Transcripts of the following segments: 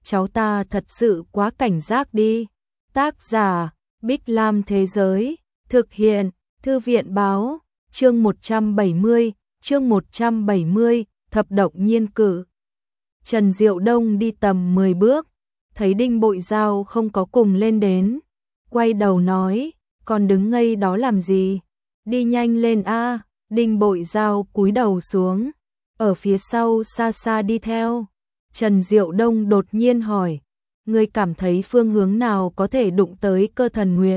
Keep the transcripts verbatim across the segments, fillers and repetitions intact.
cháu ta thật sự quá cảnh giác đi. Tác giả, Bích Lam Thế Giới, thực hiện, Thư viện Báo, chương một trăm bảy mươi, chương một trăm bảy mươi, thập động nhiên cử. Trần Diệu Đông đi tầm mười bước, thấy Đinh Bội Giao không có cùng lên đến, quay đầu nói, còn đứng ngây đó làm gì, đi nhanh lên a. Đinh Bội Giao cúi đầu xuống, ở phía sau xa xa đi theo. Trần Diệu Đông đột nhiên hỏi, ngươi cảm thấy phương hướng nào có thể đụng tới Cơ Thần Nguyệt?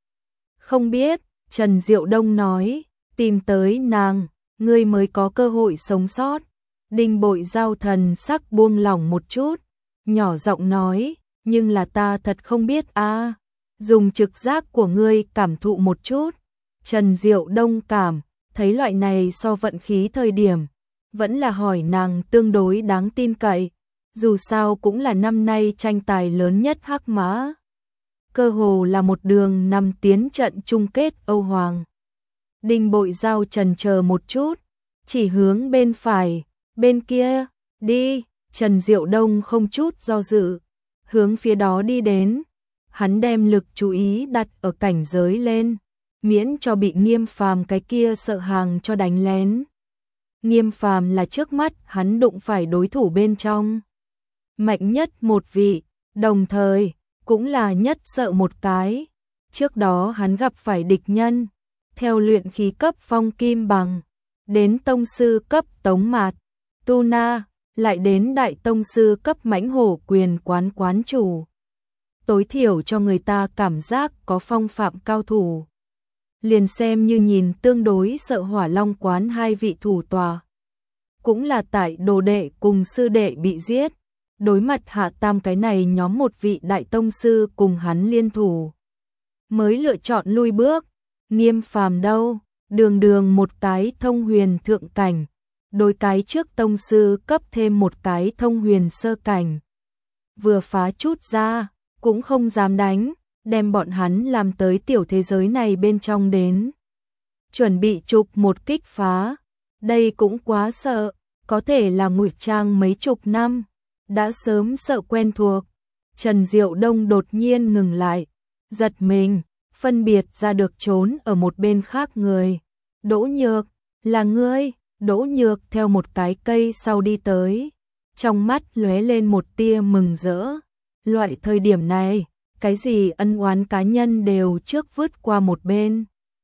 Không biết, Trần Diệu Đông nói, tìm tới nàng, ngươi mới có cơ hội sống sót. Đinh Bội Giao thần sắc buông lỏng một chút, nhỏ giọng nói, nhưng là ta thật không biết a. Dùng trực giác của ngươi cảm thụ một chút. Trần Diệu Đông cảm thấy loại này so vận khí thời điểm, vẫn là hỏi nàng tương đối đáng tin cậy, dù sao cũng là năm nay tranh tài lớn nhất Hắc Mã. Cơ hồ là một đường nằm tiến trận chung kết Âu Hoàng. Đinh Bội Giao chần chờ một chút, chỉ hướng bên phải, bên kia, đi. Trần Diệu Đông không chút do dự, hướng phía đó đi đến. Hắn đem lực chú ý đặt ở cảnh giới lên, miễn cho bị Nghiêm Phàm cái kia sợ hàng cho đánh lén. Nghiêm Phàm là trước mắt hắn đụng phải đối thủ bên trong mạnh nhất một vị, đồng thời cũng là nhất sợ một cái. Trước đó hắn gặp phải địch nhân, theo luyện khí cấp Phong Kim Bằng, đến tông sư cấp Tống Mạt, Tu Na, lại đến đại tông sư cấp Mãnh Hổ Quyền Quán quán chủ. Tối thiểu cho người ta cảm giác có phong phạm cao thủ. Liền xem như nhìn tương đối sợ Hỏa Long quán hai vị thủ tòa, cũng là tại đồ đệ cùng sư đệ bị giết, đối mặt Hạ Tam cái này nhóm một vị đại tông sư cùng hắn liên thủ, mới lựa chọn lui bước. Nghiêm Phàm đâu, đường đường một cái thông huyền thượng cảnh, đối cái trước tông sư cấp thêm một cái thông huyền sơ cảnh, vừa phá chút ra, cũng không dám đánh, đem bọn hắn làm tới tiểu thế giới này bên trong đến. Chuẩn bị chụp một kích phá, đây cũng quá sợ, có thể là ngụy trang mấy chục năm, đã sớm sợ quen thuộc. Trần Diệu Đông đột nhiên ngừng lại, giật mình, phân biệt ra được trốn ở một bên khác người. Đỗ Nhược, là ngươi? Đỗ Nhược theo một cái cây sau đi tới, trong mắt lóe lên một tia mừng rỡ. Loại thời điểm này, cái gì ân oán cá nhân đều trước vứt qua một bên.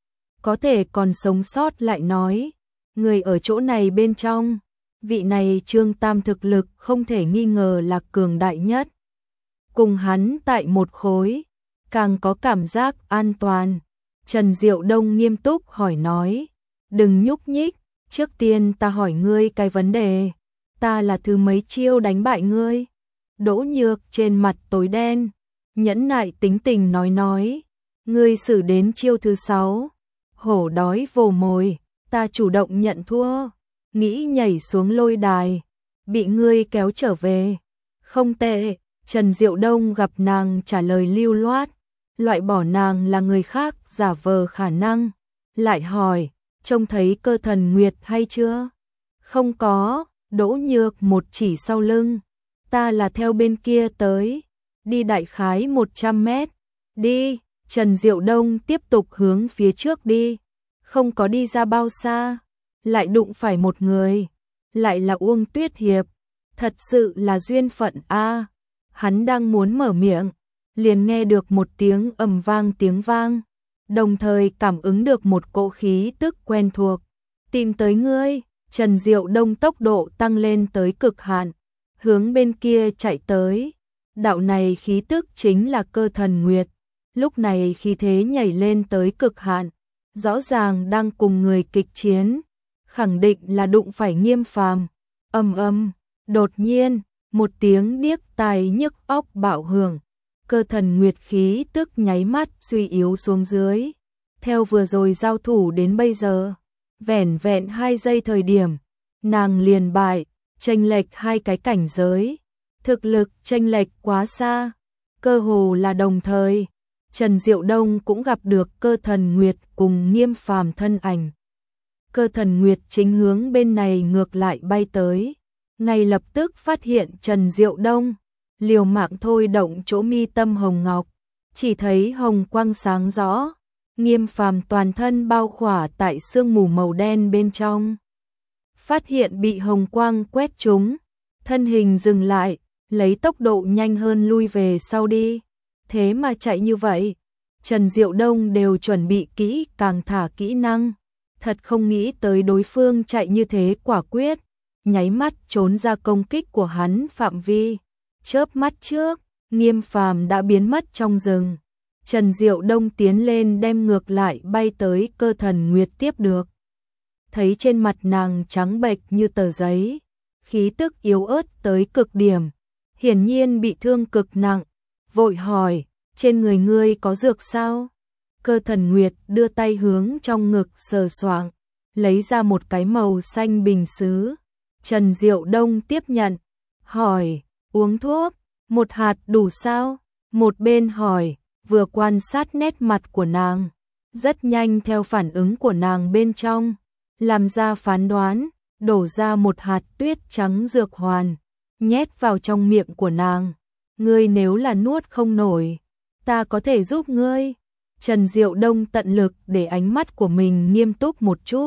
Có thể còn sống sót lại nói, người ở chỗ này bên trong, vị này Trương Tam thực lực không thể nghi ngờ là cường đại nhất. Cùng hắn tại một khối, càng có cảm giác an toàn. Trần Diệu Đông nghiêm túc hỏi nói, đừng nhúc nhích, trước tiên ta hỏi ngươi cái vấn đề, ta là thứ mấy chiêu đánh bại ngươi? Đỗ Nhược trên mặt tối đen, nhẫn nại tính tình nói nói, ngươi xử đến chiêu thứ sáu, hổ đói vồ mồi, ta chủ động nhận thua, nghĩ nhảy xuống lôi đài, bị ngươi kéo trở về. Không tệ. Trần Diệu Đông gặp nàng trả lời lưu loát, loại bỏ nàng là người khác giả vờ khả năng, lại hỏi, trông thấy Cơ Thần Nguyệt hay chưa? Không có. Đỗ Nhược một chỉ sau lưng, ta là theo bên kia tới, đi đại khái một trăm mét, đi. Trần Diệu Đông tiếp tục hướng phía trước đi, không có đi ra bao xa, lại đụng phải một người, lại là Uông Tuyết Hiệp, thật sự là duyên phận a. Hắn đang muốn mở miệng, liền nghe được một tiếng ầm vang tiếng vang, đồng thời cảm ứng được một cỗ khí tức quen thuộc. Tìm tới ngươi. Trần Diệu Đông tốc độ tăng lên tới cực hạn, hướng bên kia chạy tới. Đạo này khí tức chính là Cơ Thần Nguyệt, lúc này khí thế nhảy lên tới cực hạn, rõ ràng đang cùng người kịch chiến, khẳng định là đụng phải Nghiêm Phàm. Ầm ầm, đột nhiên, một tiếng điếc tai nhức óc bạo hưởng, Cơ Thần Nguyệt khí tức nháy mắt suy yếu xuống dưới. Theo vừa rồi giao thủ đến bây giờ, vẻn vẹn hai giây thời điểm, nàng liền bại, chênh lệch hai cái cảnh giới, thực lực chênh lệch quá xa, cơ hồ là đồng thời. Trần Diệu Đông cũng gặp được Cơ Thần Nguyệt cùng Nghiêm Phàm thân ảnh. Cơ Thần Nguyệt chính hướng bên này ngược lại bay tới, ngay lập tức phát hiện Trần Diệu Đông, liều mạng thôi động chỗ mi tâm hồng ngọc, chỉ thấy hồng quang sáng rõ, Nghiêm Phàm toàn thân bao khỏa tại sương mù màu đen bên trong. Phát hiện bị hồng quang quét trúng, thân hình dừng lại, lấy tốc độ nhanh hơn lui về sau đi. Thế mà chạy như vậy, Trần Diệu Đông đều chuẩn bị kỹ càng thả kỹ năng. Thật không nghĩ tới đối phương chạy như thế quả quyết, nháy mắt trốn ra công kích của hắn phạm vi. Chớp mắt trước, Nghiêm Phàm đã biến mất trong rừng. Trần Diệu Đông tiến lên đem ngược lại bay tới Cơ Thần Nguyệt tiếp được. Thấy trên mặt nàng trắng bệch như tờ giấy, khí tức yếu ớt tới cực điểm, hiển nhiên bị thương cực nặng, vội hỏi, trên người ngươi có dược sao? Cơ Thần Nguyệt đưa tay hướng trong ngực sờ soạng, lấy ra một cái màu xanh bình sứ. Trần Diệu Đông tiếp nhận, hỏi, uống thuốc, một hạt đủ sao? Một bên hỏi, vừa quan sát nét mặt của nàng, rất nhanh theo phản ứng của nàng bên trong, làm ra phán đoán, đổ ra một hạt tuyết trắng dược hoàn, nhét vào trong miệng của nàng. Ngươi nếu là nuốt không nổi, ta có thể giúp ngươi. Trần Diệu Đông tận lực để ánh mắt của mình nghiêm túc một chút,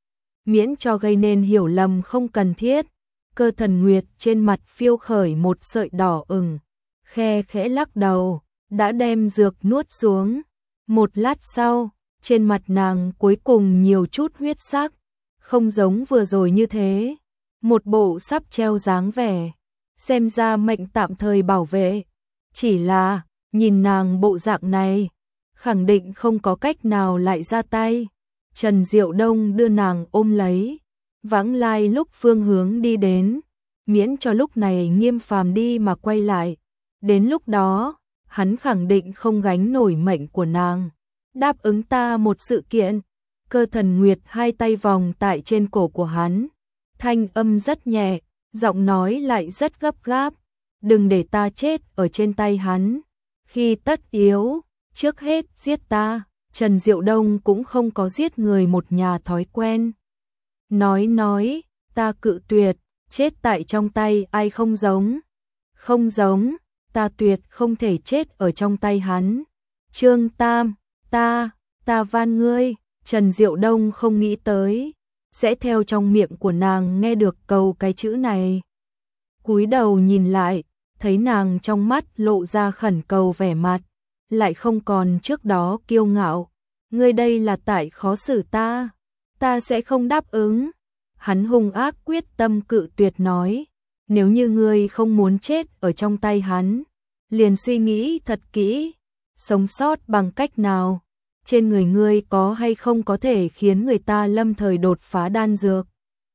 miễn cho gây nên hiểu lầm không cần thiết. Cơ Thần Nguyệt trên mặt phiêu khởi một sợi đỏ ửng, khe khẽ lắc đầu, đã đem dược nuốt xuống. Một lát sau, trên mặt nàng cuối cùng nhiều chút huyết sắc, không giống vừa rồi như thế, một bộ sắp treo dáng vẻ, xem ra mệnh tạm thời bảo vệ. Chỉ là, nhìn nàng bộ dạng này, khẳng định không có cách nào lại ra tay. Trần Diệu Đông đưa nàng ôm lấy, vãng lai lúc phương hướng đi đến, miễn cho lúc này Nghiêm Phàm đi mà quay lại. Đến lúc đó, hắn khẳng định không gánh nổi mệnh của nàng. Đáp ứng ta một sự kiện. Cơ Thần Nguyệt hai tay vòng tại trên cổ của hắn, thanh âm rất nhẹ, giọng nói lại rất gấp gáp. Đừng để ta chết ở trên tay hắn. Khi tất yếu, trước hết giết ta. Trần Diệu Đông cũng không có giết người một nhà thói quen. Nói nói, ta cự tuyệt, chết tại trong tay ai không giống. Không giống, ta tuyệt không thể chết ở trong tay hắn. Trương Tam, ta, ta van ngươi. Trần Diệu Đông không nghĩ tới, sẽ theo trong miệng của nàng nghe được cầu cái chữ này. Cúi đầu nhìn lại, thấy nàng trong mắt lộ ra khẩn cầu vẻ mặt, lại không còn trước đó kiêu ngạo. Ngươi đây là tại khó xử ta, ta sẽ không đáp ứng. Hắn hung ác quyết tâm cự tuyệt nói, nếu như ngươi không muốn chết ở trong tay hắn, liền suy nghĩ thật kỹ, sống sót bằng cách nào. Trên người ngươi có hay không có thể khiến người ta lâm thời đột phá đan dược?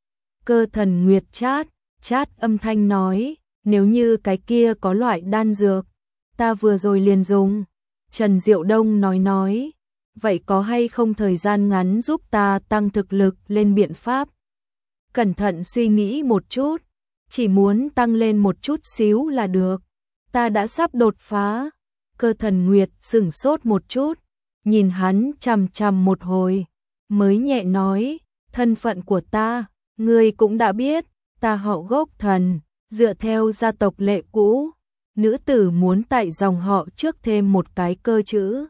Cơ Thần Nguyệt chát, chát âm thanh nói, nếu như cái kia có loại đan dược, ta vừa rồi liền dùng. Trần Diệu Đông nói nói, vậy có hay không thời gian ngắn giúp ta tăng thực lực lên biện pháp? Cẩn thận suy nghĩ một chút, chỉ muốn tăng lên một chút xíu là được. Ta đã sắp đột phá. Cơ Thần Nguyệt sửng sốt một chút, nhìn hắn chằm chằm một hồi, mới nhẹ nói, thân phận của ta, ngươi cũng đã biết, ta họ gốc Thần, dựa theo gia tộc lệ cũ, nữ tử muốn tại dòng họ trước thêm một cái cơ chữ.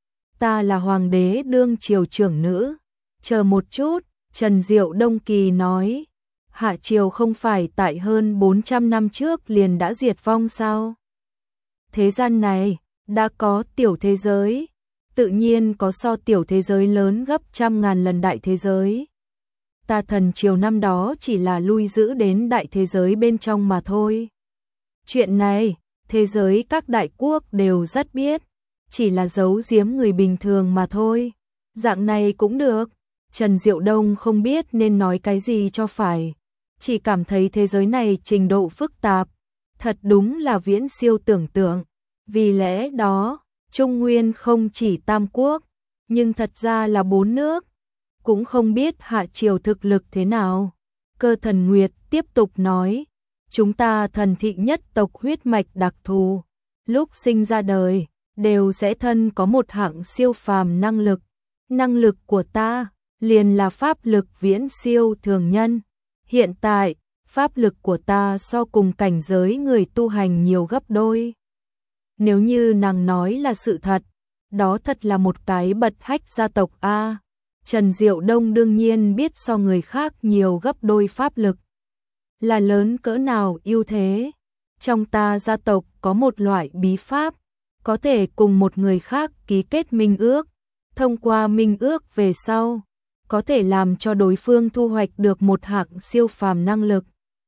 Ta là hoàng đế đương triều trưởng nữ. Chờ một chút, Trần Diệu Đông kỳ nói, hạ triều không phải tại hơn bốn trăm năm trước liền đã diệt vong sao? Thế gian này, đã có tiểu thế giới, tự nhiên có so tiểu thế giới lớn gấp trăm ngàn lần đại thế giới. Ta thần triều năm đó chỉ là lui giữ đến đại thế giới bên trong mà thôi. Chuyện này, thế giới các đại quốc đều rất biết, chỉ là giấu giếm người bình thường mà thôi. Dạng này cũng được. Trần Diệu Đông không biết nên nói cái gì cho phải, chỉ cảm thấy thế giới này trình độ phức tạp, thật đúng là viễn siêu tưởng tượng. Vì lẽ đó, Trung Nguyên không chỉ tam quốc, nhưng thật ra là bốn nước, cũng không biết hạ triều thực lực thế nào. Cơ Thần Nguyệt tiếp tục nói, chúng ta thần thị nhất tộc huyết mạch đặc thù, lúc sinh ra đời, đều sẽ thân có một hạng siêu phàm năng lực. Năng lực của ta, liền là pháp lực viễn siêu thường nhân. Hiện tại, pháp lực của ta so cùng cảnh giới người tu hành nhiều gấp đôi. Nếu như nàng nói là sự thật, đó thật là một cái bật hách gia tộc a. Trần Diệu Đông đương nhiên biết so người khác nhiều gấp đôi pháp lực. Là lớn cỡ nào ưu thế. Trong ta gia tộc có một loại bí pháp, có thể cùng một người khác ký kết minh ước, thông qua minh ước về sau, có thể làm cho đối phương thu hoạch được một hạng siêu phàm năng lực.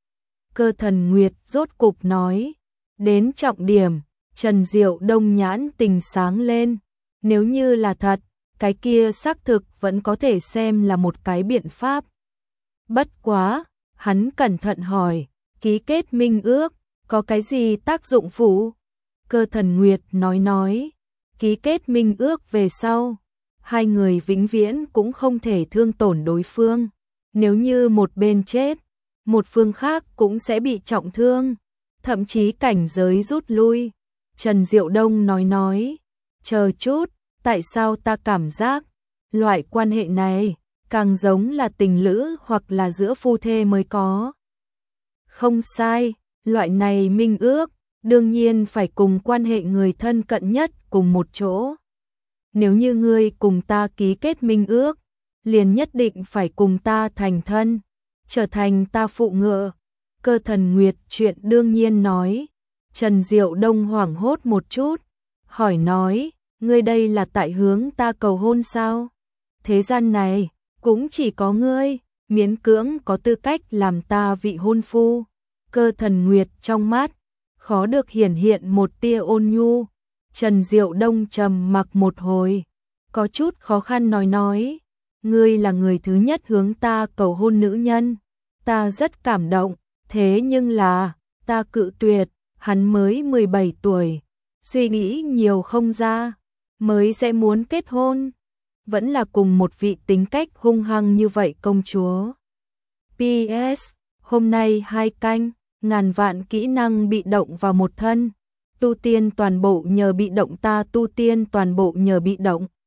Cơ Thần Nguyệt rốt cục nói, đến trọng điểm, Trần Diệu Đông nhãn tình sáng lên, nếu như là thật, cái kia xác thực vẫn có thể xem là một cái biện pháp. Bất quá, hắn cẩn thận hỏi, ký kết minh ước, có cái gì tác dụng phụ? Cơ Thần Nguyệt nói nói, ký kết minh ước về sau, hai người vĩnh viễn cũng không thể thương tổn đối phương. Nếu như một bên chết, một phương khác cũng sẽ bị trọng thương, thậm chí cảnh giới rút lui. Trần Diệu Đông nói nói, chờ chút, tại sao ta cảm giác, loại quan hệ này, càng giống là tình lữ hoặc là giữa phu thê mới có. Không sai, loại này minh ước, đương nhiên phải cùng quan hệ người thân cận nhất cùng một chỗ. Nếu như ngươi cùng ta ký kết minh ước, liền nhất định phải cùng ta thành thân, trở thành ta phụ ngựa. Cơ Thần Nguyệt chuyện đương nhiên nói. Trần Diệu Đông hoảng hốt một chút, hỏi nói, ngươi đây là tại hướng ta cầu hôn sao? Thế gian này, cũng chỉ có ngươi, miễn cưỡng có tư cách làm ta vị hôn phu. Cơ Thần Nguyệt trong mắt, khó được hiển hiện một tia ôn nhu. Trần Diệu Đông trầm mặc một hồi, có chút khó khăn nói nói, ngươi là người thứ nhất hướng ta cầu hôn nữ nhân, ta rất cảm động, thế nhưng là, ta cự tuyệt, hắn mới mười bảy tuổi, suy nghĩ nhiều không ra, mới sẽ muốn kết hôn, vẫn là cùng một vị tính cách hung hăng như vậy công chúa. pê ét, hôm nay hai canh, ngàn vạn kỹ năng bị động vào một thân, tu tiên toàn bộ nhờ bị động ta tu tiên toàn bộ nhờ bị động.